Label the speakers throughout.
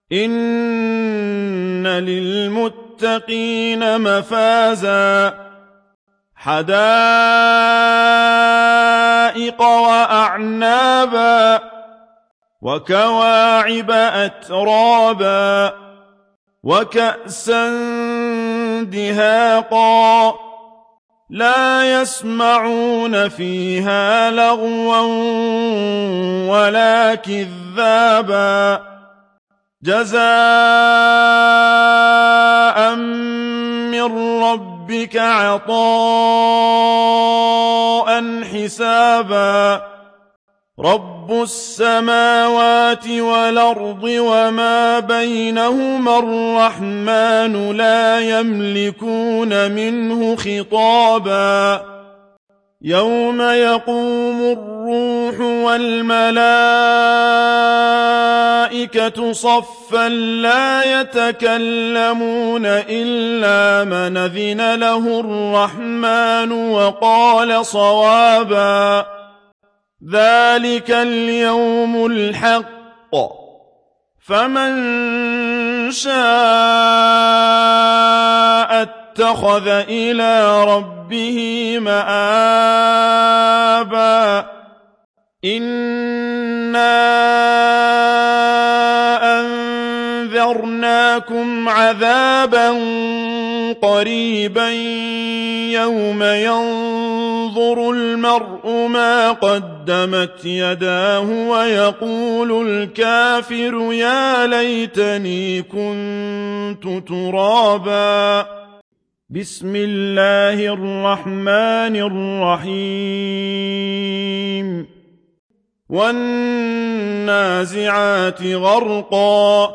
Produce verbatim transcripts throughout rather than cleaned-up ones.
Speaker 1: إن للمتقين مفازا حدائق وأعنابا وكواعب أترابا وكأسا دهاقا لا يسمعون فيها لغوا ولا كذابا جزاء من ربك عطاء حسابا رب السماوات والأرض وما بينهما الرحمن لا يملكون منه خطابا يوم يقوم الروح والملائكة صفا لا يتكلمون إلا من أذن له الرحمن وقال صوابا ذلك اليوم الحق فمن شاء اتخذ إلى ربه مآبا إنا أنذرناكم عذابا قريبا يوم ينظر المرء ما قدمت يداه ويقول الكافر يا ليتني كنت ترابا بسم الله الرحمن الرحيم والنازعات غرقا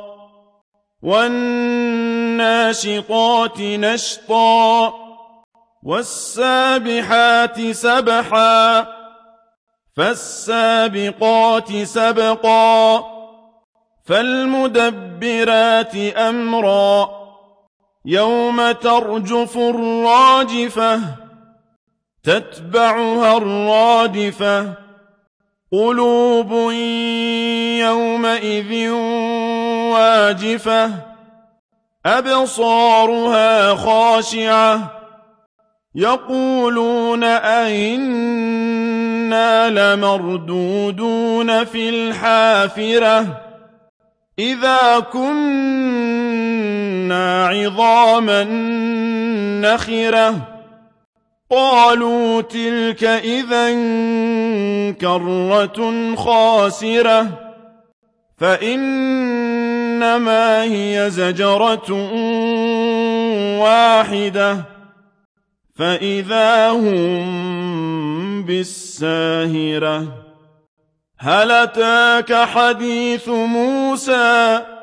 Speaker 1: والناشطات نشطا والسابحات سبحا فالسابقات سبقا فالمدبرات أمرا يوم ترجف الراجفة تتبعها الرادفة قلوب يومئذ واجفة أبصارها خاشعة يقولون أئنا لمردودون في الحافرة إذا كنا عظاما نخرة قالوا تلك إذا كرة خاسرة فإنما هي زجرة واحدة فإذا هم بالساهرة هل أتاك حديث موسى